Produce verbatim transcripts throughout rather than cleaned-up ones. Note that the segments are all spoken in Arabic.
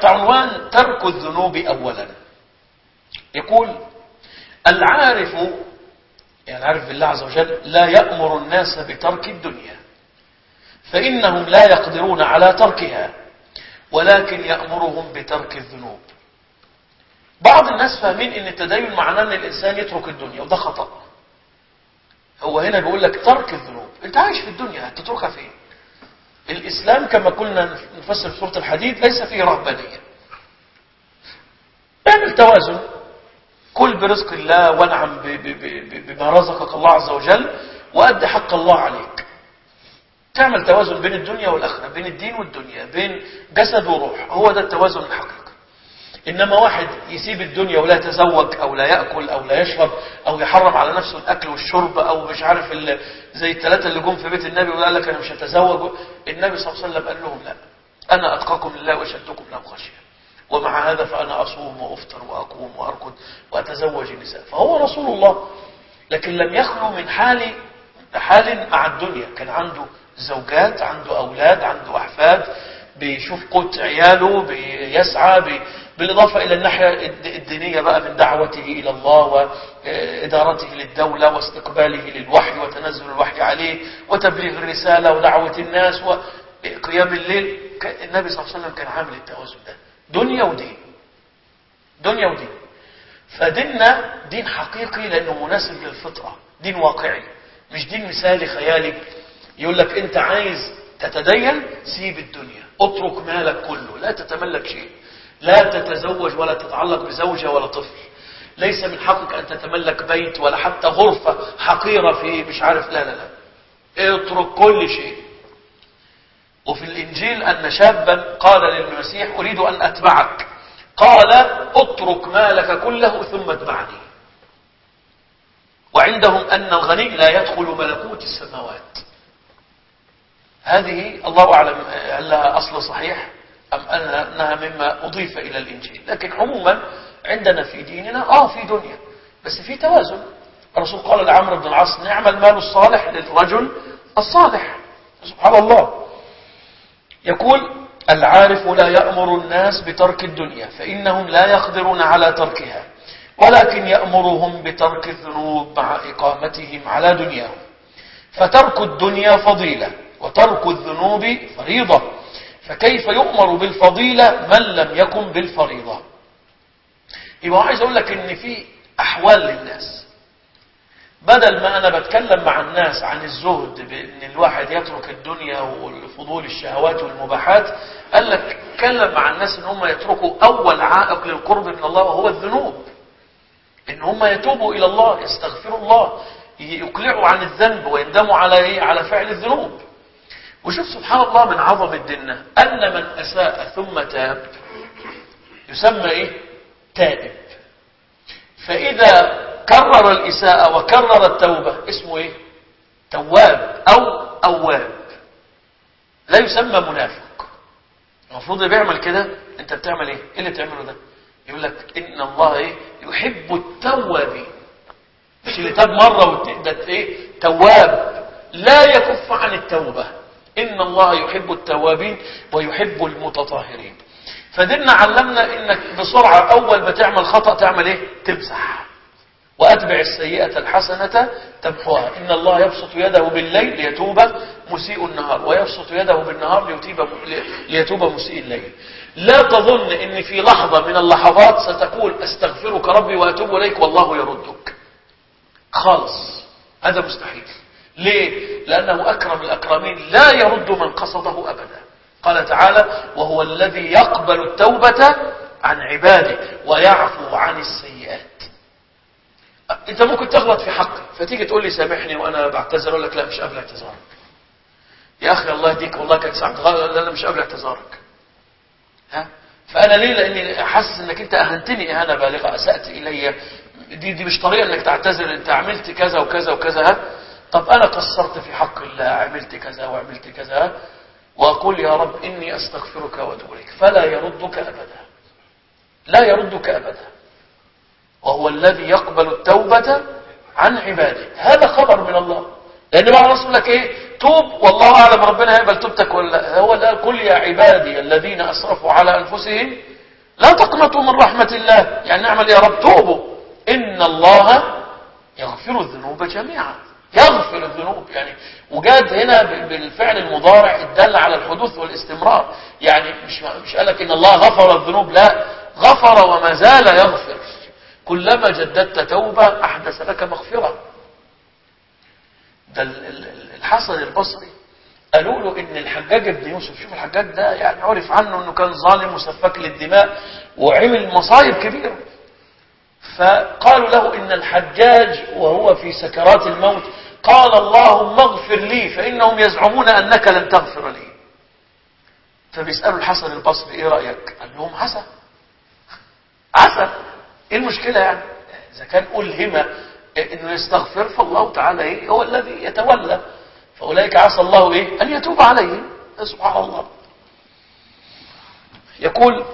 تحت عنوان ترك الذنوب أولا. يقول العارف، يعني العارف بالله عز وجل، لا يأمر الناس بترك الدنيا فإنهم لا يقدرون على تركها، ولكن يأمرهم بترك الذنوب. بعض الناس فاهمين ان التدين معناه ان الانسان يترك الدنيا، وده خطأ. هو هنا بيقول لك ترك الذنوب، انت عايش في الدنيا هتتركها فين؟ الاسلام كما قلنا نفسر في سورة الحديد ليس فيه رهبانية. اعمل توازن، كل برزق الله وانعم بما رزقك الله عز وجل، وأدي حق الله عليك. تعمل توازن بين الدنيا والآخرة، بين الدين والدنيا، بين جسد وروح، هو ده التوازن الحقيقي. إنما واحد يسيب الدنيا ولا يتزوج أو لا يأكل أو لا يشرب أو يحرم على نفسه الأكل والشرب أو مش عارف زي الثلاثة اللي جم في بيت النبي وقال لك أنا مش هتزوج، النبي صلى الله عليه وسلم قال لهم لا، أنا أتقاكم لله وأشدكم له خشية، ومع هذا فأنا أصوم وأفطر وأقوم وأركض وأتزوج النساء. فهو رسول الله، لكن لم يخلو من حال حال مع الدنيا. كان عنده زوجات، عنده أولاد، عنده أحفاد، بيشوف قوت عياله، بيسعى بي... بالإضافة إلى الناحية الدينية بقى من دعوته إلى الله وإدارته للدولة واستقباله للوحي وتنزل الوحي عليه وتبليغ الرسالة ودعوة الناس وقيام الليل. النبي صلى الله عليه وسلم كان عامل التوازن ده، دنيا ودين، دنيا ودين. فديننا دين حقيقي لأنه مناسب للفطرة، دين واقعي، مش دين مثالي خيالي. يقول لك أنت عايز تتدين سيب الدنيا، اترك مالك كله، لا تتملك شيء، لا تتزوج ولا تتعلق بزوجة ولا طفل، ليس من حقك أن تتملك بيت ولا حتى غرفة حقيرة في مش عارف، لا لا لا، اترك كل شيء. وفي الإنجيل أن شابا قال للمسيح أريد أن أتبعك، قال اترك مالك كله ثم اتبعني. وعندهم أن الغني لا يدخل ملكوت السماوات. هذه الله أعلم هل لها أصل صحيح أم أنها مما أضيف إلى الإنجيل، لكن عموما عندنا في ديننا آه في دنيا بس في توازن. الرسول قال لعمرو بن العاص نعم المال الصالح للرجل الصالح. سبحان الله. يقول العارف لا يأمر الناس بترك الدنيا فإنهم لا يقدرون على تركها، ولكن يأمرهم بترك الذنوب مع إقامتهم على دنياهم. فترك الدنيا فضيلة وترك الذنوب فريضة، فكيف يؤمر بالفضيلة من لم يكن بالفريضة؟ يبقى عايز أقول لك إن في أحوال للناس، بدل ما أنا بتكلم مع الناس عن الزهد بأن الواحد يترك الدنيا والفضول الشهوات والمباحات، قال لك تكلم مع الناس إن هم يتركوا أول عائق للقرب من الله وهو الذنوب، إن هم يتوبوا إلى الله، يستغفروا الله، يقلعوا عن الذنب ويندموا على إيه؟ على فعل الذنوب. وشوف سبحان الله من عظم ديننا أن من أساء ثم تاب يسمى إيه؟ تائب. فإذا كرر الإساءة وكرر التوبة اسمه إيه؟ تواب أو أواب، لا يسمى منافق. المفروض اللي بيعمل كده أنت بتعمل إيه؟ إيه اللي بتعمله ده؟ يقول لك إن الله إيه؟ يحب التوابين، مش اللي تاب مرة وتبدأ إيه؟ تواب لا يكف عن التوبة. إن الله يحب التوابين ويحب المتطهرين. فديننا علمنا إنك بسرعة أول ما تعمل خطأ تعمل إيه؟ تمسح. وأتبع السيئة الحسنة تمحوها. إن الله يبسط يده بالليل ليتوب مسيء النهار، ويبسط يده بالنهار ليتوب, ليتوب مسيء الليل. لا تظن إن في لحظة من اللحظات ستقول أستغفرك ربي وأتوب إليك والله يردك خالص، هذا مستحيل. ليه؟ لأنه أكرم الأكرمين لا يرد من قصده أبدا. قال تعالى وهو الذي يقبل التوبة عن عباده ويعفو عن السيئات. انت ممكن تغلط في حقي فتيجي تقول لي سامحني وانا بعتذر، اقول لك لا مش قابل اعتذارك يا اخي، الله يهديك والله كانت ساعه، لا لا مش قابل اعتذارك. ها؟ فانا ليه؟ لاني حاسس انك انت اهنتني اهانه بالغه، اسات الي، دي دي مش طريقه انك تعتذر، انت عملت كذا وكذا وكذا. ها؟ طب انا قصرت في حق الله، عملت كذا وعملت كذا، واقول يا رب اني استغفرك واتوب اليك، فلا يردك ابدا، لا يردك ابدا. وهو الذي يقبل التوبة عن عباده. هذا خبر من الله، لأن بعض الناس يقول لك إيه؟ توب والله أعلم ربنا يقبل توبتك ولا. هو قال قل يا عبادي الذين أسرفوا على أنفسهم لا تقنطوا من رحمة الله، يعني نعمل يا رب توبوا، إن الله يغفر الذنوب جميعا، يغفر الذنوب يعني. وجاد هنا بالفعل المضارع الدل على الحدوث والاستمرار، يعني مش مش قالك إن الله غفر الذنوب، لا، غفر وما زال يغفر، كلما جددت توبة أحدث لك مغفرة. ده الحسن البصري قالوا له إن الحجاج بن يوسف، شوف الحجاج ده يعني عرف عنه إنه كان ظالم وسفاك للدماء وعمل مصايب كبيرة، فقالوا له إن الحجاج وهو في سكرات الموت قال اللهم اغفر لي فإنهم يزعمون أنك لن تغفر لي. فبيسألوا الحسن البصري إيه رأيك؟ قال لهم عسى عسى، إيه المشكلة يعني؟ إذا كان ألهم إنه يستغفر فالله تعالى إيه هو الذي يتولى، فأولئك عسى الله إيه أن يتوب عليهم. سبحان الله. يقول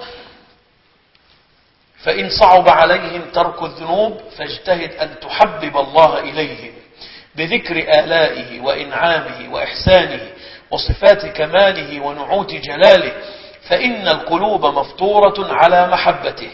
فإن صعب عليهم ترك الذنوب فاجتهد أن تحبب الله إليهم بذكر آلائه وإنعامه وإحسانه وصفات كماله ونعوت جلاله، فإن القلوب مفطورة على محبته.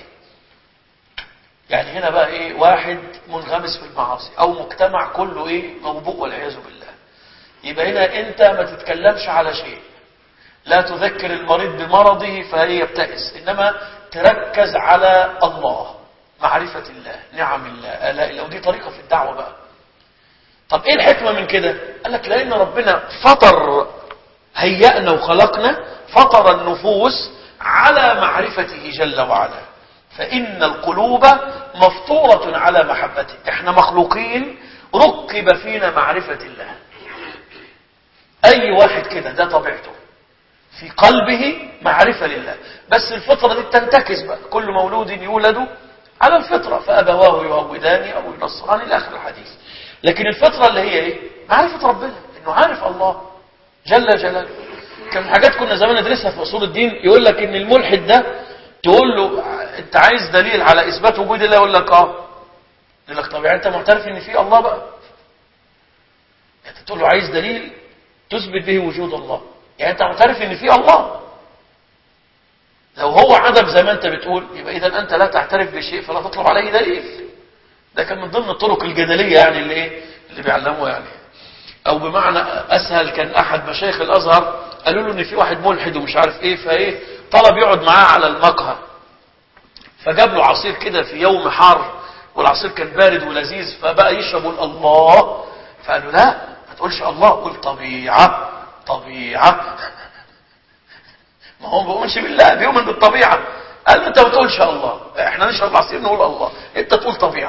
يعني هنا بقى إيه، واحد منغمس في المعاصي أو مجتمع كله إيه موبوء والعياذ بالله، يبقى هنا أنت ما تتكلمش على شيء، لا تذكر المريض بمرضه فهي يبتئس، إنما تركز على الله، معرفة الله، نعم الله، آلاء الله. ودي طريقة في الدعوة بقى. طب ايه الحكمة من كده؟ قال لك لأن ربنا فطر، هيأنا وخلقنا، فطر النفوس على معرفته جل وعلا، فإن القلوب مفطورة على محبته. احنا مخلوقين ركب فينا معرفة الله، أي واحد كده ده طبيعته، في قلبه معرفة لله، بس الفطرة دي تنتكس بقى، كل مولود يولد على الفطرة فأبواه يهودان أو ينصران إلى آخر الحديث. لكن الفطرة اللي هي إيه؟ معرفة ربنا، إنه عارف الله جل جلاله. كان حاجات كنا زمان ندرسها في أصول الدين، يقول لك إن الملحد ده تقول له أنت عايز دليل على إثبات وجود الله، يقول لك آه. يقول لك طب يعني أنت معترف إن في الله بقى؟ يعني تقول له عايز دليل تثبت به وجود الله، يعني أنت معترف إن في الله. لو هو عدم زي ما أنت بتقول، يبقى إذا أنت لا تعترف بشيء فلا تطلب عليه دليل. ده كان من ضمن الطرق الجدلية يعني اللي إيه اللي بيعلموا يعني. أو بمعنى أسهل، كان أحد مشايخ الأزهر قالوا له إن في واحد ملحد ومش عارف إيه، فإيه طلب يقعد معاه على المقهى، فجاب له عصير كده في يوم حار، والعصير كان بارد ولذيذ، فبقى يشرب الله، فقال له لا ما تقولش الله، قول طبيعة طبيعة. ما هو ما بيؤمنش بالله، بيؤمن بالطبيعة. قال له انت ما تقولش الله، احنا نشرب العصير نقول الله، انت تقول طبيعة.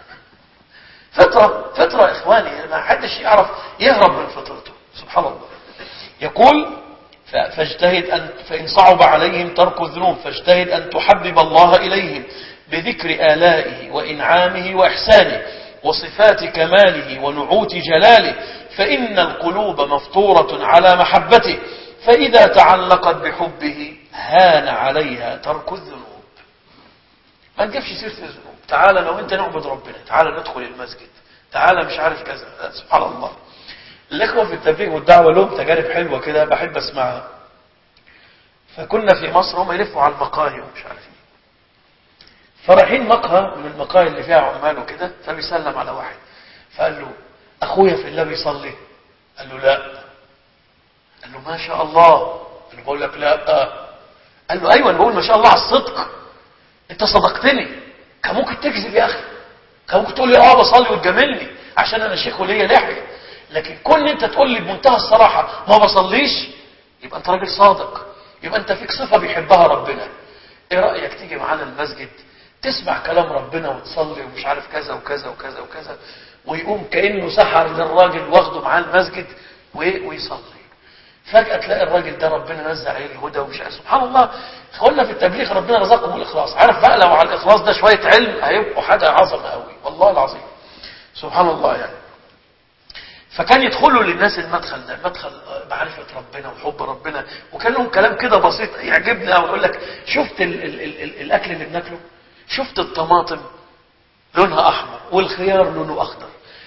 فطرة فطرة اخواني، ما حدش يعرف يهرب من فطرته، سبحان الله. يقول فاجتهد أن فإن صعب عليهم ترك الذنوب فاجتهد أن تحبب الله إليهم بذكر آلائه وإنعامه وإحسانه وصفات كماله ونعوت جلاله، فإن القلوب مفطورة على محبته، فإذا تعلقت بحبه هان عليها ترك الذنوب. ما نجيبش سيرة الذنوب، تعالى لو انت نعبد ربنا، تعالى ندخل المسجد، تعالى مش عارف كذا. سبحان الله. الإخوة في التبليغ والدعوة لهم تجارب حلوة كده بحب اسمعها. فكنا في مصر، هم يلفوا على المقاهي ومش عارف ايه، فرايحين مقهى من المقاهي اللي فيها عمال وكده، فبيسلم على واحد فقال له اخويا في الله بيصلي؟ قال له لا. قال له ما شاء الله. قال له بقول لك لا. قال له ايوه انا بقول ما شاء الله على الصدق، انت صدقتني، كان ممكن تكذب يا اخي، كان ممكن تقول لي اه بصلي وتجاملني عشان انا شيخ وليا لحيه، لكن كون انت تقول لي بمنتهى الصراحه ما بصليش، يبقى انت راجل صادق، يبقى انت فيك صفه بيحبها ربنا. ايه رايك تيجي معانا المسجد تسمع كلام ربنا وتصلي ومش عارف كذا وكذا وكذا وكذا، ويقوم كانه سحر للراجل واخده معاه المسجد ويصلي. فجأة تلاقي الراجل ده ربنا نزل عليه الهدى ومش عارف. سبحان الله. قلنا في التبليغ ربنا رزقهم الإخلاص، عارف بقى لو على الإخلاص ده شوية علم هيبقوا حاجة عظمة قوي والله العظيم. سبحان الله يعني. فكان يدخلوا للناس المدخل ده، مدخل معرفة ربنا وحب ربنا، وكان لهم كلام كده بسيط يعجبنا، ويقول لك شفت ال ال ال ال الأكل اللي بناكله، شفت الطماطم لونها أحمر والخيار لونه أخضر،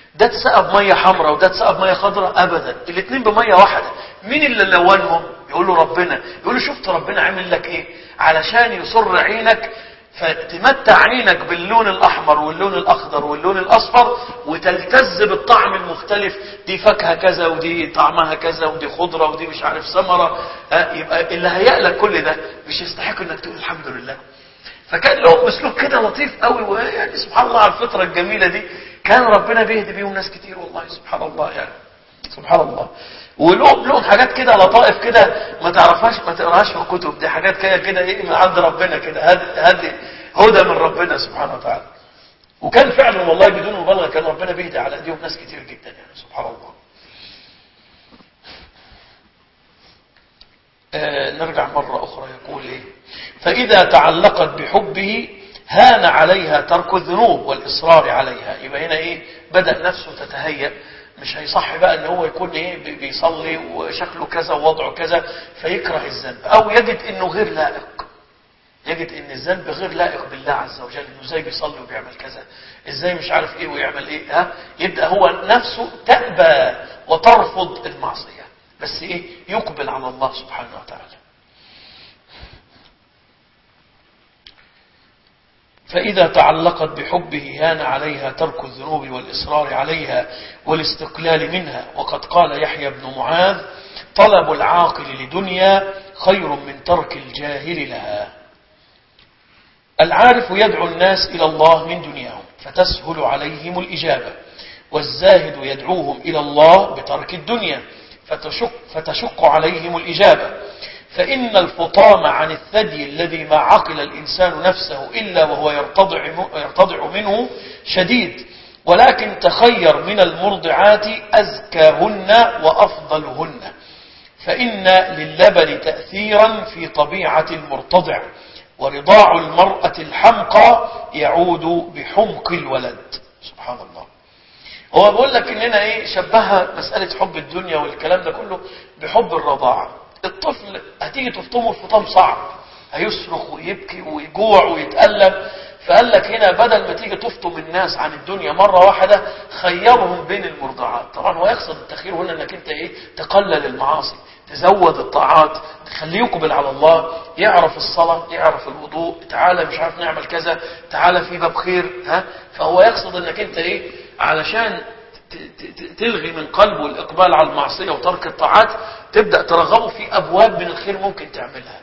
ده اتسقى بميه حمراء وده اتسقى بميه خضراء؟ ابدا، الاثنين بميه واحده. مين اللي لونهم؟ يقولوا ربنا. يقولوا شفت ربنا عامل لك ايه علشان يصر عينك فتمتع عينك باللون الاحمر واللون الاخضر واللون الاصفر وتلتز بالطعم المختلف، دي فاكهه كذا ودي طعمها كذا ودي خضره ودي مش عارف ثمره. يبقى اللي هيألك كل ده مش يستحق انك تقول الحمد لله. فكان لهم اسلوب كده لطيف قوي، ويعني سبحان الله على الفطره الجميله دي كان ربنا بيهدي بيهم ناس كتير والله. سبحان الله يعني سبحان الله. ولهم لهم حاجات كده لطائف كده ما تعرفهاش ما تقراهاش في الكتب، دي حاجات كده كده ايه من عند ربنا كده، هدي هدى من ربنا سبحانه وتعالى. وكان فعلا والله بدون مبالغه كان ربنا بيهدي على ايديهم ناس كتير جدا يعني سبحان الله. آه نرجع مرة أخرى. يقول إيه؟ فإذا تعلقت بحبه هان عليها ترك الذنوب والإصرار عليها. يبقى هنا إيه؟ بدأ نفسه تتهيأ، مش هيصح بقى ان هو يكون ايه بيصلي وشكله كذا ووضعه كذا فيكره الذنب، او يجد انه غير لائق، يجد ان الذنب غير لائق بالله عز وجل، انه ازاي بيصلي وبيعمل كذا، ازاي مش عارف ايه ويعمل ايه. ها يبدأ هو نفسه تأبى وترفض المعصية، بس ايه يقبل على الله سبحانه وتعالى. فإذا تعلقت بحبه هان عليها ترك الذنوب والإصرار عليها والاستقلال منها. وقد قال يحيى بن معاذ: طلب العاقل لدنيا خير من ترك الجاهل لها. العارف يدعو الناس إلى الله من دنياهم فتسهل عليهم الإجابة، والزاهد يدعوهم إلى الله بترك الدنيا فتشق, فتشق عليهم الإجابة. فإن الفطام عن الثدي الذي ما عقل الإنسان نفسه إلا وهو يرتضع, يرتضع منه شديد، ولكن تخير من المرضعات أزكاهن وأفضلهن، فإن للبن تأثيرا في طبيعة المرتضع، ورضاع المرأة الحمقى يعود بحمق الولد. سبحان الله. هو بيقول لك إننا إيه شبهها مسألة حب الدنيا والكلام ده كله بحب الرضاعة. الطفل هتيجي تفطمه الفطام صعب، هيصرخ ويبكي ويجوع ويتألم. فقال لك هنا بدل ما تيجي تفطم الناس عن الدنيا مرة واحدة خيرهم بين المرضعات. طبعا هو يقصد التخيير هنا انك انت ايه تقلل المعاصي، تزود الطاعات، تخليه يقبل على الله، يعرف الصلاة، يعرف الوضوء، تعالى مش عارف نعمل كذا، تعالى في باب خير. ها فهو يقصد انك انت ايه علشان تلغي من قلبه الإقبال على المعصية وترك الطاعات، تبدأ ترغبه في أبواب من الخير ممكن تعملها.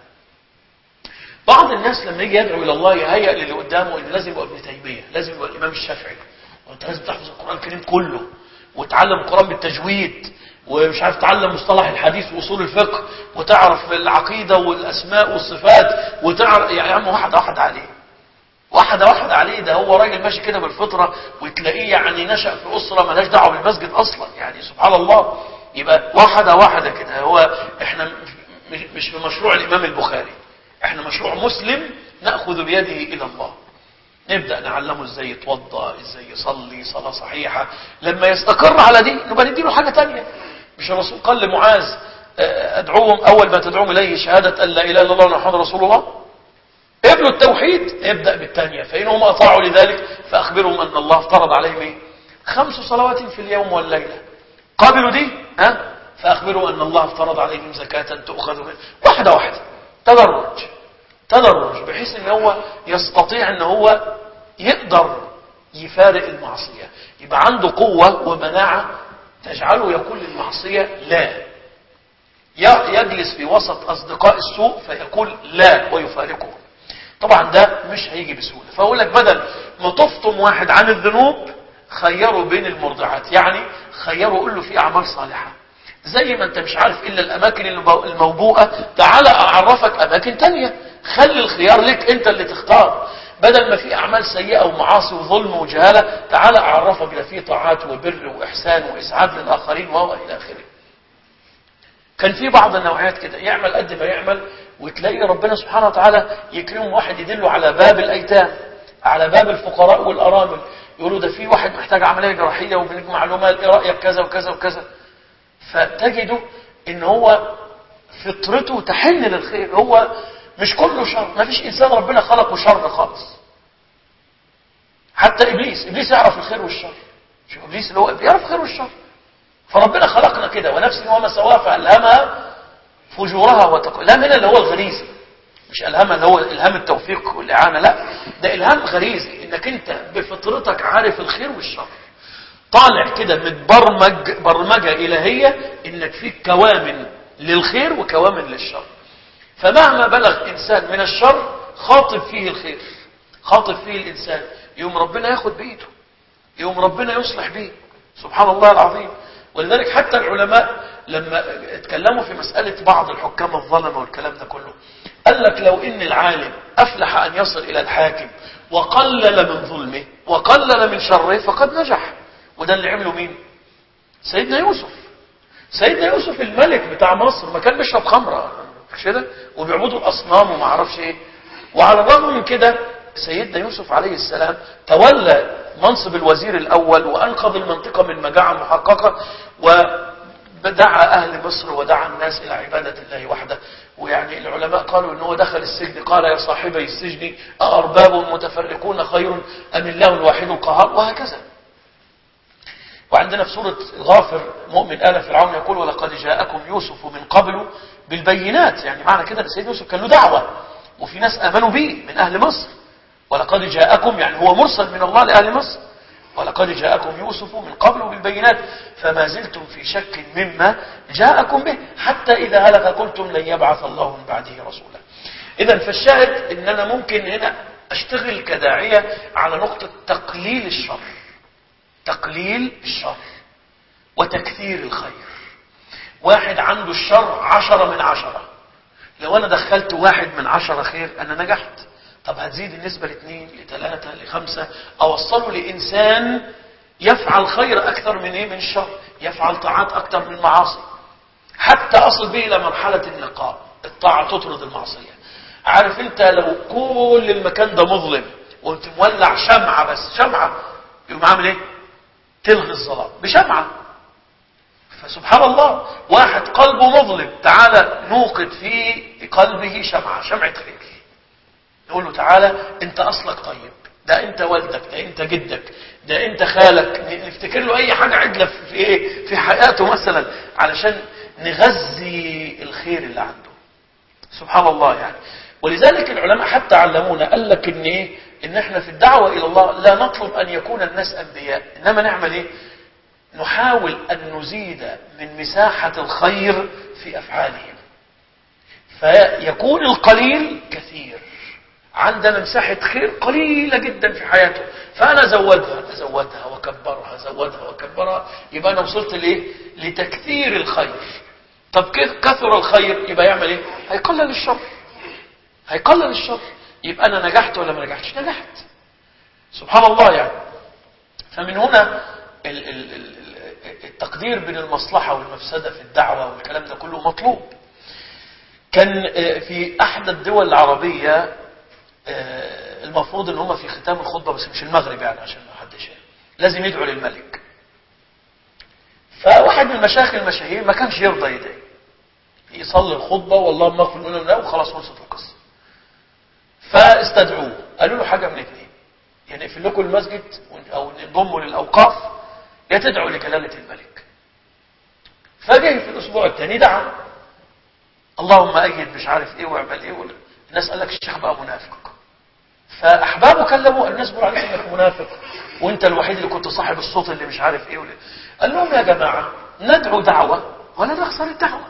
بعض الناس لما يجي يدعو إلى الله يهيأ للي قدامه إنه لازم يبقى ابن تيمية، لازم يبقى الإمام الشافعي، وأنت لازم تحفظ القرآن الكريم كله وتعلم القرآن بالتجويد، ومش عارف تعلم مصطلح الحديث وأصول الفقه، وتعرف العقيدة والأسماء والصفات، وتعرف يا عم واحدة واحدة عليه، واحدة واحدة عليه. ده هو راجل ماشي كده بالفطرة، وتلاقيه يعني نشأ في أسرة مالهاش دعوة بالمسجد أصلا، يعني سبحان الله. يبقى واحدة واحدة كده. هو احنا مش في مشروع الإمام البخاري، احنا مشروع مسلم نأخذ بيده إلى الله، نبدأ نعلمه ازاي يتوضأ، ازاي يصلي صلاة صحيحة. لما يستقر على دي نبقى نديله حاجة تانية. مش الرسول قال لمعاذ ادعوهم أول ما تدعوهم إليه شهادة أن لا إله إلا الله ومحمد رسول الله؟ قبلوا التوحيد، ابدأ بالثانية. فإنهم أطاعوا لذلك فأخبرهم أن الله افترض عليهم ايه؟ خمس صلوات في اليوم والليلة. قابلوا دي ها فأخبروا أن الله افترض عليهم زكاة تؤخذ منه. واحدة واحدة، تدرج تدرج، بحيث ان هو يستطيع ان هو يقدر يفارق المعصية، يبقى عنده قوة ومناعة تجعله يقول للمعصية لا، يجلس في وسط أصدقاء السوء فيقول لا ويفارقه. طبعا ده مش هيجي بسهولة. فأقول لك بدل ما تفطم واحد عن الذنوب خيره بين المرضعات، يعني خيره قول له في أعمال صالحة، زي ما انت مش عارف إلا الأماكن الموبوءة، تعال أعرفك أماكن تانية، خلي الخيار لك انت اللي تختار. بدل ما في أعمال سيئة ومعاصي وظلم وجهالة، تعال أعرفك لا في طاعات وبر وإحسان وإسعاد للآخرين وهو إلى آخره. كان في بعض النوعيات كده يعمل قد ما يعمل، وتلاقي ربنا سبحانه وتعالى يكرم واحد يدله على باب الأيتام، على باب الفقراء والأرامل، يقولوا ده في واحد محتاج عملية جراحية وبنجمع معلومات، ايه رأيك كذا وكذا وكذا. فتجده ان هو فطرته تحن للخير. هو مش كله شر، ما فيش انسان ربنا خلقه شر خالص. حتى ابليس ابليس يعرف الخير والشر، شوف ابليس اللي هو بيعرف خير والشر. فربنا خلقنا كده، ونفس وما سواها فالهمها فجورها وتقواها. الهام هنا اللي هو الغريزي، مش الهام اللي هو الهام التوفيق والاعانه، لا ده الهام غريزي، انك انت بفطرتك عارف الخير والشر، طالع كده متبرمج برمجه الهيه انك فيك كوامن للخير وكوامن للشر. فمهما بلغ انسان من الشر خاطب فيه الخير، خاطب فيه الانسان، يوم ربنا ياخد بايده، يوم ربنا يصلح به، سبحان الله العظيم. ولذلك حتى العلماء لما اتكلموا في مسألة بعض الحكام الظلمة والكلام ده كله، قال لك لو ان العالم افلح ان يصل الى الحاكم وقلل من ظلمه وقلل من شره فقد نجح. وده اللي عمله مين؟ سيدنا يوسف. سيدنا يوسف الملك بتاع مصر ما كان بيشرب خمرة مش كده، وبيعبدوا الاصنام وما اعرفش ايه، وعلى الرغم من كده سيدنا يوسف عليه السلام تولى منصب الوزير الأول وأنقذ المنطقة من مجاعة محققة، ودعا أهل مصر ودعا الناس إلى عبادة الله وحده. ويعني العلماء قالوا أنه دخل السجن قال يا صاحبي السجن أأرباب متفرقون خير أم الله الواحد القهار، وهكذا. وعندنا في سورة غافر مؤمن آل فرعون يقول ولقد جاءكم يوسف من قبل بالبينات، يعني معنى كده أن سيدنا يوسف كان له دعوة وفي ناس آمنوا به من أهل مصر. ولقد جاءكم يعني هو مرسل من الله لأهل مصر. ولقد جاءكم يوسف من قبل بالبينات فما زلتم في شك مما جاءكم به حتى إذا هلك قلتم لن يبعث الله من بعده رسولا. إذا فالشاهد إن أنا ممكن هنا أشتغل كداعية على نقطة تقليل الشر، تقليل الشر وتكثير الخير. واحد عنده الشر عشرة من عشرة، لو أنا دخلت واحد من عشرة خير أنا نجحت. طب هتزيد النسبة لاثنين لثلاثة لخمسة، أوصله لإنسان يفعل خير أكثر من إيه؟ من الشر، يفعل طاعات أكثر من معاصي، حتى أصل به إلى مرحلة النقاء، الطاعة تطرد المعصية. عارف أنت لو كل المكان ده مظلم وأنت مولع شمعة، بس شمعة يقوم عامل إيه؟ تلغي الظلام بشمعة. فسبحان الله، واحد قلبه مظلم تعالى نوقد في قلبه شمعة، شمعة خير، نقول له تعالى انت اصلك طيب، ده انت والدك، ده انت جدك، ده انت خالك، نفتكر له اي حاجة عدلة في ايه في حياته مثلا علشان نغذي الخير اللي عنده. سبحان الله يعني. ولذلك العلماء حتى علمونا قال لك ان ايه، ان احنا في الدعوة الى الله لا نطلب ان يكون الناس انبياء، انما نعمل ايه، نحاول ان نزيد من مساحة الخير في افعالهم، فيكون القليل كثير. عندنا مساحة خير قليلة جدا في حياته، فأنا زودها أزودها وكبرها زودها وكبرها، يبقى أنا وصلت لإيه؟ لتكثير الخير. طب كيف كثر الخير؟ يبقى يعمل إيه؟ هيقلل الشر، هيقلل الشر، يبقى أنا نجحت ولا ما نجحتش؟ نجحت. سبحان الله يعني. فمن هنا التقدير بين المصلحة والمفسدة في الدعوة والكلام ده كله مطلوب. كان في أحد الدول العربية المفروض ان هم في ختام الخطبة، بس مش المغرب يعني عشان ما حدش لازم يدعو للملك. فواحد من المشايخ المشاهير ما كانش يرضى يدعي، يصلي الخطبة والله ما اغفر لنا لا وخلاص خلصت القصة. فاستدعوه قالوا له حاجة من اثنين، يعني اقفل لكم المسجد او انضموا للاوقاف يا تدعوا لجلالة الملك. فجاء في الاسبوع الثاني دعا اللهم ايد مش عارف ايه واعمل ايه، الناس قال لك الشيخ بقى منافق. فاحبابه كلموا الناس بيقولوا عليك انك منافق وانت الوحيد اللي كنت صاحب الصوت اللي مش عارف ايه. قال لهم يا جماعه ندعو دعوه ولا نخسر الدعوه.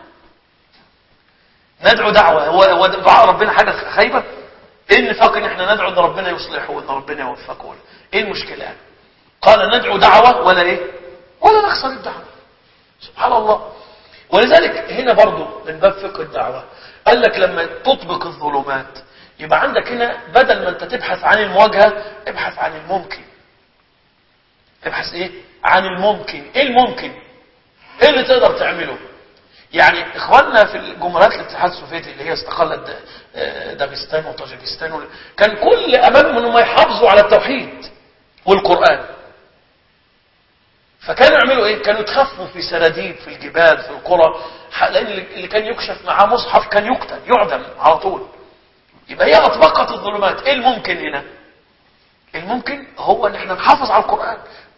ندعو دعوه، هو هو دعاء ربنا حاجه خايبه؟ ايه النفاق ان احنا ندعو ان ربنا يصلحه وان ربنا يوفقه؟ ايه المشكله يعني؟ قال ندعو دعوه ولا ايه؟ ولا نخسر الدعوه. سبحان الله. ولذلك هنا برضو من باب فقه الدعوه قال لك لما تطبق الظلمات يبقى عندك هنا بدل ما انت تبحث عن المواجهة ابحث عن الممكن. ابحث ايه؟ عن الممكن. ايه الممكن؟ ايه اللي تقدر تعمله؟ يعني اخواننا في الجمهوريات الاتحاد السوفيتي اللي هي استقلت داغستان وطاجيكستان كان كل امامهم انهم يحافظوا على التوحيد والقرآن. فكانوا يعملوا ايه؟ كانوا يتخفوا في سراديب في الجبال في القرى، لان اللي كان يكشف معاه مصحف كان يقتل يعدم على طول. يبقى هي اطبقت الظلمات. ايه الممكن هنا؟ الممكن هو ان احنا نحافظ على القرآن،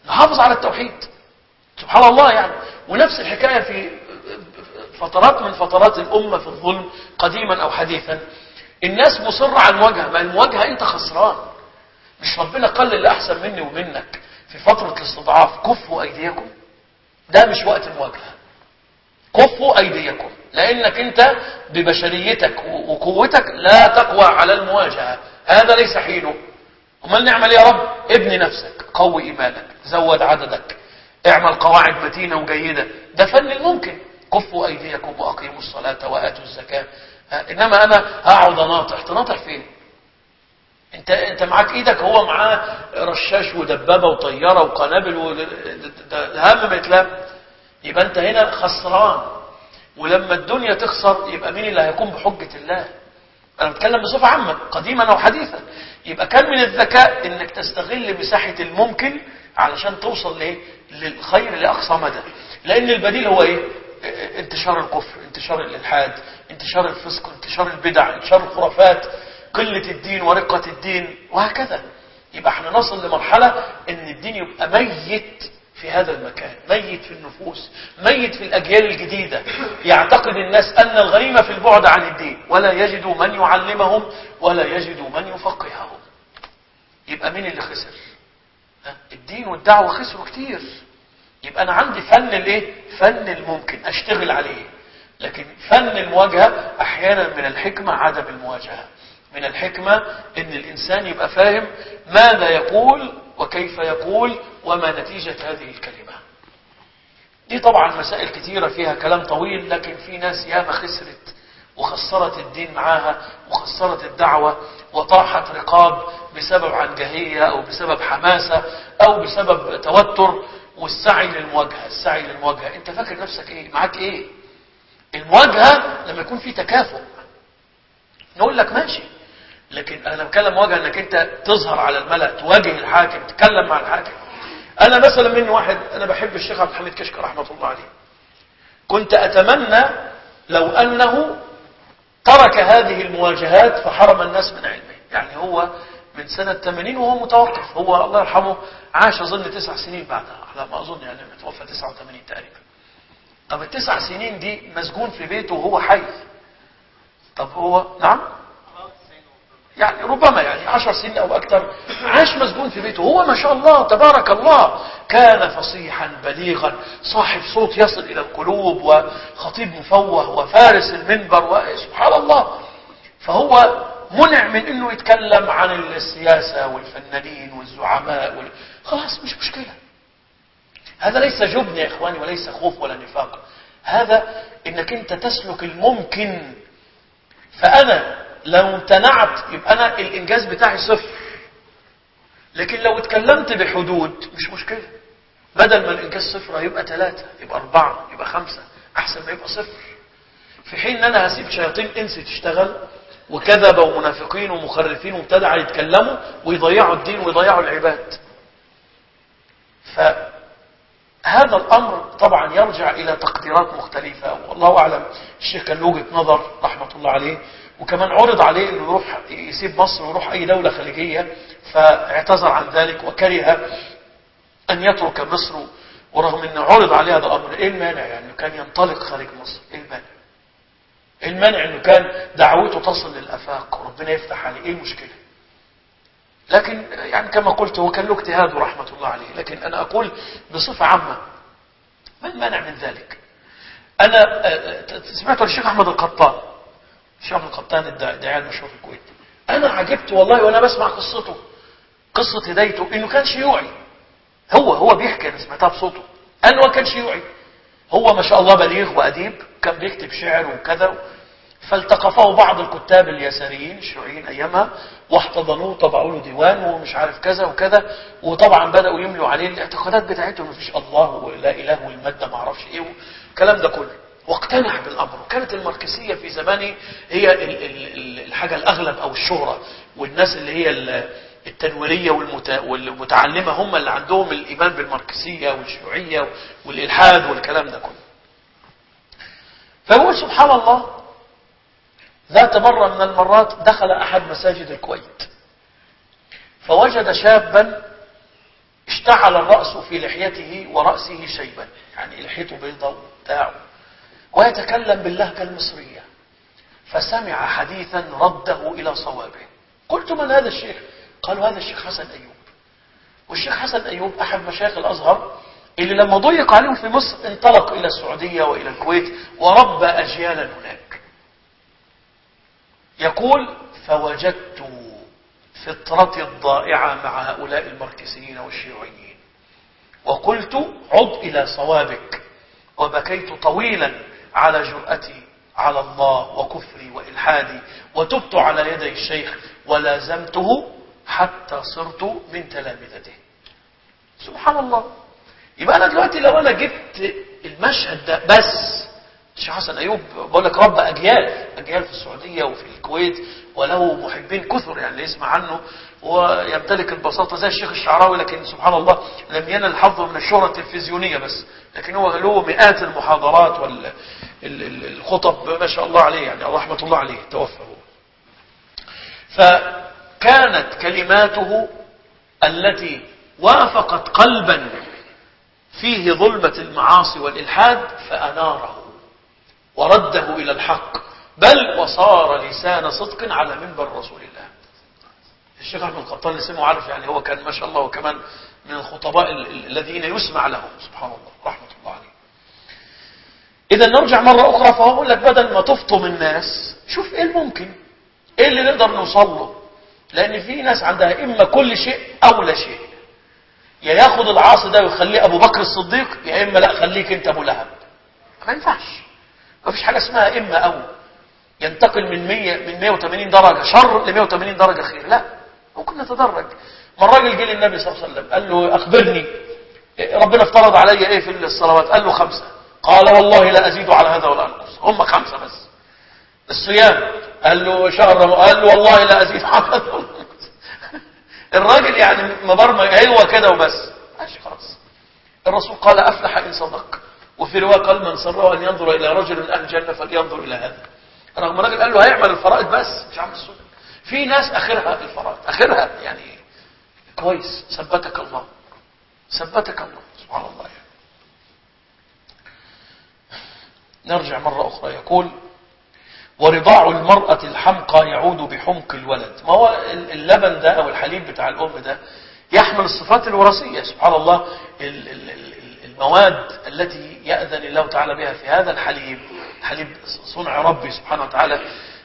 نحافظ على التوحيد. سبحان الله يعني. ونفس الحكاية في فترات من فترات الأمة في الظلم قديما أو حديثا، الناس مصرة على المواجهة. ما المواجهة أنت خسران. مش ربنا قال اللي أحسن مني ومنك في فترة الاستضعاف كفوا أيديكم؟ ده مش وقت المواجهة. كفوا أيديكم، لأنك أنت ببشريتك وقوتك لا تقوى على المواجهة. هذا ليس حينه. امال نعمل يا رب؟ ابني نفسك، قوي إيمانك، زود عددك، اعمل قواعد متينة وجيدة. ده فن الممكن. كفوا أيديكم وأقيموا الصلاة وآتوا الزكاة. إنما أنا هقعد أناطح. تناطح فين؟ انت انت معاك ايدك، هو معاه رشاش ودبابة وطيارة وقنابل وهم ما يتلام. يبقى انت هنا خسران. ولما الدنيا تخسر يبقى مين اللي هيقوم بحجة الله؟ انا بتكلم بصفة عامة قديما او حديثا. يبقى كان من الذكاء انك تستغل مساحة الممكن علشان توصل لايه؟ للخير لاقصى مدى. لان البديل هو ايه؟ انتشار الكفر، انتشار الالحاد، انتشار الفسق، انتشار البدع، انتشار الخرافات، قلة الدين ورقة الدين وهكذا. يبقى احنا نصل لمرحلة ان الدين يبقى ميت في هذا المكان، ميت في النفوس، ميت في الأجيال الجديدة. يعتقد الناس أن الغنيمة في البعد عن الدين، ولا يجدوا من يعلمهم ولا يجدوا من يفقههم. يبقى مين اللي خسر؟ الدين والدعوة خسروا كتير. يبقى أنا عندي فن الايه؟ فن الممكن أشتغل عليه. لكن فن المواجهة أحيانا من الحكمة عدم المواجهة. من الحكمة ان الانسان يبقى فاهم ماذا يقول وكيف يقول وما نتيجة هذه الكلمة. دي طبعا مسائل كثيرة فيها كلام طويل، لكن في ناس ياما خسرت وخسرت الدين معاها وخسرت الدعوة وطاحت رقاب بسبب عنجهية او بسبب حماسة او بسبب توتر. والسعي للمواجهة، السعي للمواجهة، انت فاكر نفسك ايه؟ معاك ايه؟ المواجهة لما يكون في تكافؤ نقول لك ماشي. لكن انا بتكلم مواجهه انك انت تظهر على الملأ، تواجه الحاكم، تتكلم مع الحاكم. انا مثلا من واحد، انا بحب الشيخ عبد الحميد كشك رحمه الله عليه. كنت اتمنى لو انه ترك هذه المواجهات فحرم الناس من علمه. يعني هو من سنة ثمانين وهو متوقف. هو الله يرحمه عاش اظن تسع سنين بعدها على ما اظن، يعني متوفى تسعة وثمانين تقريبا. طب التسع سنين دي مسجون في بيته وهو حي. طب هو نعم يعني ربما يعني عشر سنين او اكثر عاش مسجون في بيته. هو ما شاء الله تبارك الله كان فصيحا بليغا، صاحب صوت يصل الى القلوب، وخطيب مفوه وفارس المنبر، وسبحان الله. فهو منع من انه يتكلم عن السياسة والفنانين والزعماء وال... خلاص مش مشكلة. هذا ليس جبن يا اخواني وليس خوف ولا نفاق. هذا انك انت تسلك الممكن. فانا لو امتنعت يبقى انا الانجاز بتاعي صفر. لكن لو اتكلمت بحدود مش مشكلة. بدل ما الانجاز صفر هيبقى ثلاثة، يبقى اربعة، يبقى خمسة، احسن ما يبقى صفر. في حين ان انا هسيب شياطين انس تشتغل وكذب ومنافقين ومخرفين ومبتدعة يتكلموا ويضيعوا الدين ويضيعوا العباد. فهذا الامر طبعا يرجع الى تقديرات مختلفة، والله اعلم. الشيخ كان له وجهة نظر رحمة الله عليه، وكمان عرض عليه انه يروح يسيب مصر ويروح اي دولة خليجية، فاعتذر عن ذلك وكره ان يترك مصر. ورغم انه عرض عليه هذا الامر، ايه المانع يعني كان ينطلق خارج مصر؟ ايه المانع؟ ايه المانع انه كان دعوته تصل للافاق وربنا يفتح عليه؟ ايه المشكلة؟ لكن يعني كما قلت هو كان له اجتهاد رحمة الله عليه. لكن انا اقول بصفة عامة ما المانع من ذلك؟ انا سمعت الشيخ احمد القطان، الشيخ احمد القطان الداعية المشهور في الكويت. انا عجبت والله وانا بسمع قصته، قصة هدايته، انه كان شيوعي. هو هو بيحكي، انا سمعتها بصوته، انه كان شيوعي. هو ما شاء الله بليغ واديب، كان بيكتب شعر وكذا. فالتقفه بعض الكتاب اليساريين الشيوعيين ايامها واحتضنوه، طبعوا له ديوان ومش عارف كذا وكذا. وطبعا بداوا يملوا عليه الاعتقادات بتاعتهم، مفيش الله ولا اله والماده ما اعرفش ايه والكلام ده كله. واقتنع بالامر. وكانت الماركسيه في زمانه هي الحاجه الاغلب او الشهره، والناس اللي هي التنويريه والمتعلمه هم اللي عندهم الايمان بالماركسيه والشيوعيه والالحاد والكلام ده كله. فيقول سبحان الله، ذات مرة من المرات دخل أحد مساجد الكويت فوجد شابا اشتعل الرأس في لحيته ورأسه شيبا، يعني لحيته بيضاء وبتاع، ويتكلم باللهجة المصرية. فسمع حديثا رده إلى صوابه. قلت من هذا الشيخ؟ قالوا هذا الشيخ حسن أيوب. والشيخ حسن أيوب أحد مشايخ الأزهر اللي لما ضيق عليهم في مصر انطلق إلى السعودية وإلى الكويت وربى أجيالا هناك. يقول: فوجدت فطرتي الضائعة مع هؤلاء المركزيين والشيوعيين، وقلت: عد إلى صوابك. وبكيت طويلا على جرأتي على الله وكفري وإلحادي، وتبت على يدي الشيخ ولازمته حتى صرت من تلامذته. سبحان الله. يبقى أنا دلوقتي لو أنا جبت المشهد ده بس، الشيخ حسن أيوب بقول لك رب أجيال أجيال في السعودية وفي الكويت، وله محبين كثر يعني يسمع عنه، ويمتلك البساطة زي الشيخ الشعراوي، لكن سبحان الله لم ينل حظه من الشهرة التلفزيونية بس، لكن هو له مئات المحاضرات والخطب ما شاء الله عليه، يعني رحمة الله عليه، توفى هو. فكانت كلماته التي وافقت قلبا فيه ظلمة المعاصي والإلحاد فأناره ورده إلى الحق، بل وصار لسان صدق على منبر رسول الله. الشيخ أحمد القطان اللي سمعه عارف، يعني هو كان ما شاء الله وكمان من الخطباء الذين يسمع لهم، سبحان الله رحمة الله عليه. إذا نرجع مرة أخرى، فهو يقول لك بدل ما تفطم الناس شوف إيه الممكن، إيه اللي نقدر نوصل له. لأن في ناس عندها إما كل شيء أو لا شيء، يا ياخد العاصي ده ويخليه أبو بكر الصديق، يا إما لا خليك أنت أبو لهب. ما ينفعش، ما فيش حاجة اسمها إما أو، ينتقل من مية من مية وثمانين درجة شر ل مية وثمانين درجة خير، لا، ممكن نتدرج. ما الراجل جه للنبي صلى الله عليه وسلم قال له: أخبرني ربنا افترض علي إيه في الصلوات؟ قال له: خمسة. قال: والله لا أزيد على هذا ولا أنقص، هم خمسة بس. الصيام قال له: شهر رمضان، قال له: والله لا أزيد على هذا ولا أنقص. الراجل يعني مبرمج أيوة كده وبس، ماشي خلاص. الرسول قال: أفلح إن صدق. وفي رواية قال: من سره أن ينظر إلى رجل من أهل الجنة فلينظر إلى هذا. رغم الراجل قال له هيعمل الفرائض بس مش عامل السنة. في ناس آخرها الفرائض، آخرها يعني كويس. ثبتك الله، ثبتك الله، سبحان الله يعني. نرجع مرة أخرى. يقول: ورضاع المرأة الحمقى يعود بحمق الولد. ما هو اللبن ده أو الحليب بتاع الأم ده يحمل الصفات الوراثية، سبحان الله. المواد التي يأذن الله تعالى بها في هذا الحليب، حليب صنع ربي سبحانه وتعالى،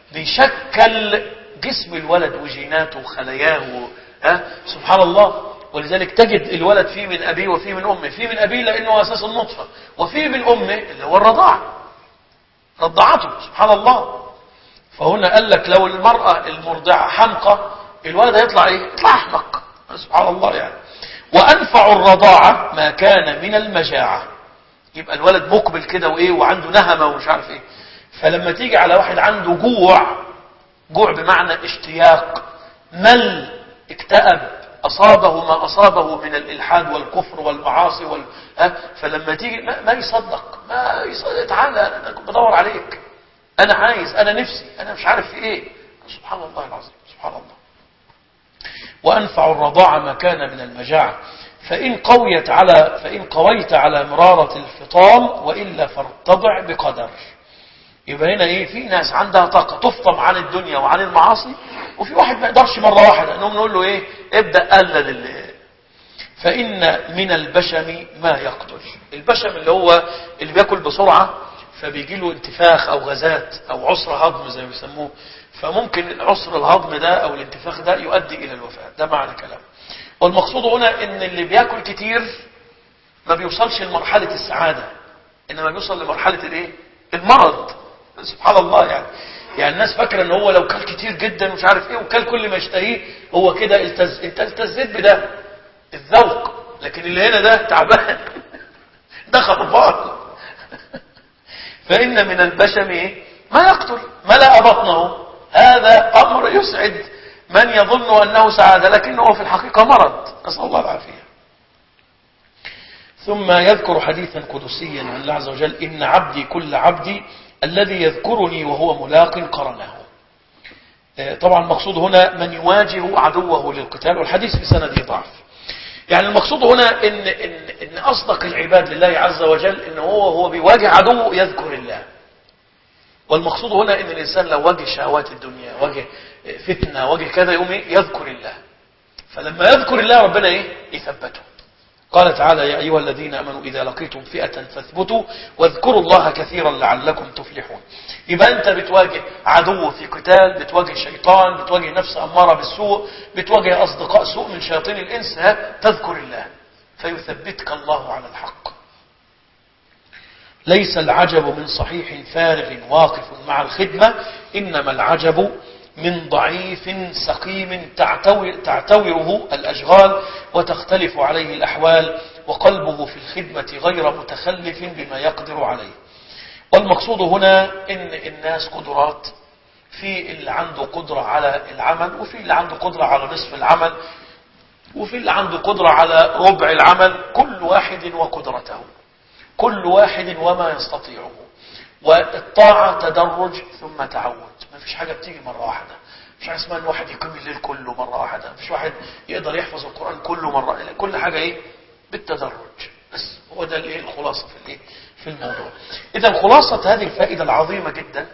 بيشكل جسم الولد وجيناته وخلاياه، ها سبحان الله. ولذلك تجد الولد فيه من أبيه وفيه من أمه. فيه من أبيه لأنه أساس النطفة، وفيه من أمه اللي هو الرضاعة، رضعته، سبحان الله. فهنا قال لك لو المرأة المرضعة حمقى، الولد هيطلع ايه؟ يطلع أحمق، سبحان الله يعني. وأنفع الرضاعة ما كان من المجاعة. يبقى الولد مقبل كده وإيه وعنده نهمة ومش عارف إيه. فلما تيجي على واحد عنده جوع، جوع بمعنى اشتياق، مل، اكتئب، أصابه ما أصابه من الإلحاد والكفر والمعاصي وال... أه؟ فلما تيجي ما, ما يصدق، ما يصدق. تعالى أنا كنت بدور عليك، أنا عايز، أنا نفسي، أنا مش عارف في إيه. سبحان الله العظيم، سبحان الله. وأنفع الرضاعة ما كان من المجاعة. فإن قويت على فإن قويت على مرارة الفطام وإلا فارتضع بقدر. يبقى هنا إيه؟ في ناس عندها طاقة تفطم عن الدنيا وعن المعاصي، وفي واحد ما يقدرش مرة واحدة. إنهم نقول له إيه؟ ابدأ قلل اللي. فإن من البشم ما يقتل. البشم اللي هو اللي بياكل بسرعة فبيجي له انتفاخ أو غازات أو عسر هضم زي ما بيسموه، فممكن عسر الهضم ده أو الانتفاخ ده يؤدي إلى الوفاة. ده معنى كلام. والمقصود هنا ان اللي بياكل كتير ما بيوصلش لمرحلة السعادة، انما بيوصل لمرحلة الايه؟ المرض. سبحان الله يعني. يعني الناس فاكرة ان هو لو كل كتير جدا ومش عارف ايه وكل كل ما يشتهيه هو كده التز... انت التزيت بده الذوق، لكن اللي هنا ده تعبان ده خربان. فإن من البشم ايه؟ ما يقتل، ملأ بطنه. هذا امر يسعد من يظن أنه سعادة، لكنه في الحقيقة مرض، نسأل الله العافية. ثم يذكر حديثا قدسيا عن الله عز وجل: إن عبدي كل عبدي الذي يذكرني وهو ملاق قرنه. طبعا المقصود هنا من يواجه عدوه للقتال، والحديث في سنده ضعف. يعني المقصود هنا ان ان ان اصدق العباد لله عز وجل ان هو هو بيواجه عدو يذكر الله. والمقصود هنا ان الانسان لو واجه شهوات الدنيا، واجه فتنه، واجه كذا، يقوم ايه؟ يذكر الله. فلما يذكر الله ربنا ايه؟ يثبته. قال تعالى: يا ايها الذين امنوا اذا لقيتم فئه فاثبتوا واذكروا الله كثيرا لعلكم تفلحون. يبقى انت بتواجه عدو في قتال، بتواجه شيطان، بتواجه نفس اماره بالسوء، بتواجه اصدقاء سوء من شياطين الانس، تذكر الله فيثبتك الله على الحق. ليس العجب من صحيح فارغ واقف مع الخدمة، إنما العجب من ضعيف سقيم تعتوره الأشغال وتختلف عليه الأحوال وقلبه في الخدمة غير متخلف بما يقدر عليه. والمقصود هنا إن الناس قدرات، في اللي عنده قدرة على العمل، وفي اللي عنده قدرة على نصف العمل، وفي اللي عنده قدرة على ربع العمل. كل واحد وقدرته، كل واحد وما يستطيعه. والطاعة تدرج ثم تعود، ما فيش حاجة بتيجي مرة واحدة. مش حاجة اسمها ان واحد يقيم الليل كله مرة واحدة، مش واحد يقدر يحفظ القرآن كله مرة. كل حاجة ايه؟ بالتدرج. بس هو ده الايه الخلاصة في الايه في الموضوع. اذا خلاصة هذه الفائدة العظيمة جدا،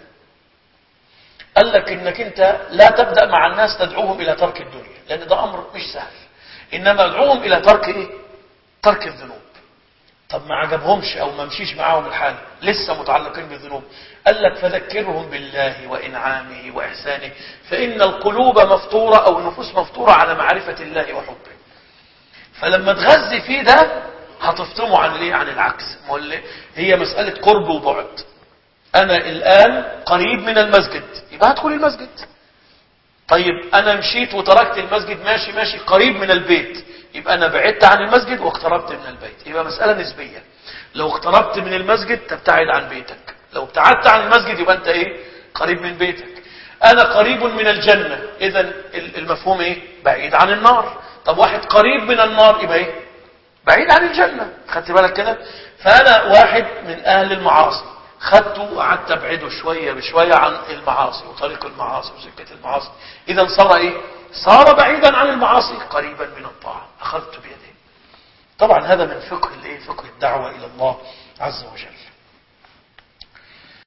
قال لك انك انت لا تبدأ مع الناس تدعوهم الى ترك الدنيا، لان ده امر مش سهل. انما ادعوهم الى ترك ايه؟ ترك الذنوب. طب ما عجبهمش او ما مشيش معاهم الحال، لسه متعلقين بالذنوب. قال لك: فذكرهم بالله وانعامه واحسانه، فان القلوب مفطوره او النفوس مفطوره على معرفه الله وحبه. فلما تغذي فيه ده هتفطمه عن الايه؟ عن العكس. هي مساله قرب وبعد. انا الان قريب من المسجد، يبقى هدخل المسجد. طيب انا مشيت وتركت المسجد، ماشي ماشي قريب من البيت، يبقى انا بعدت عن المسجد واقتربت من البيت. يبقى مسألة نسبية. لو اقتربت من المسجد تبتعد عن بيتك، لو ابتعدت عن المسجد يبقى انت ايه؟ قريب من بيتك. انا قريب من الجنة، اذا المفهوم ايه؟ بعيد عن النار. طب واحد قريب من النار يبقى ايه؟ بعيد عن الجنة. خدت بالك كده؟ فانا واحد من اهل المعاصي، خدته وقعدت ابعده شوية بشوية عن المعاصي وطريق المعاصي وسكة المعاصي. اذا صار ايه؟ صار بعيدا عن المعاصي قريبا من الطاعة، اخذت بيده. طبعا هذا من فقه الايه؟ فقه الدعوة الى الله عز وجل.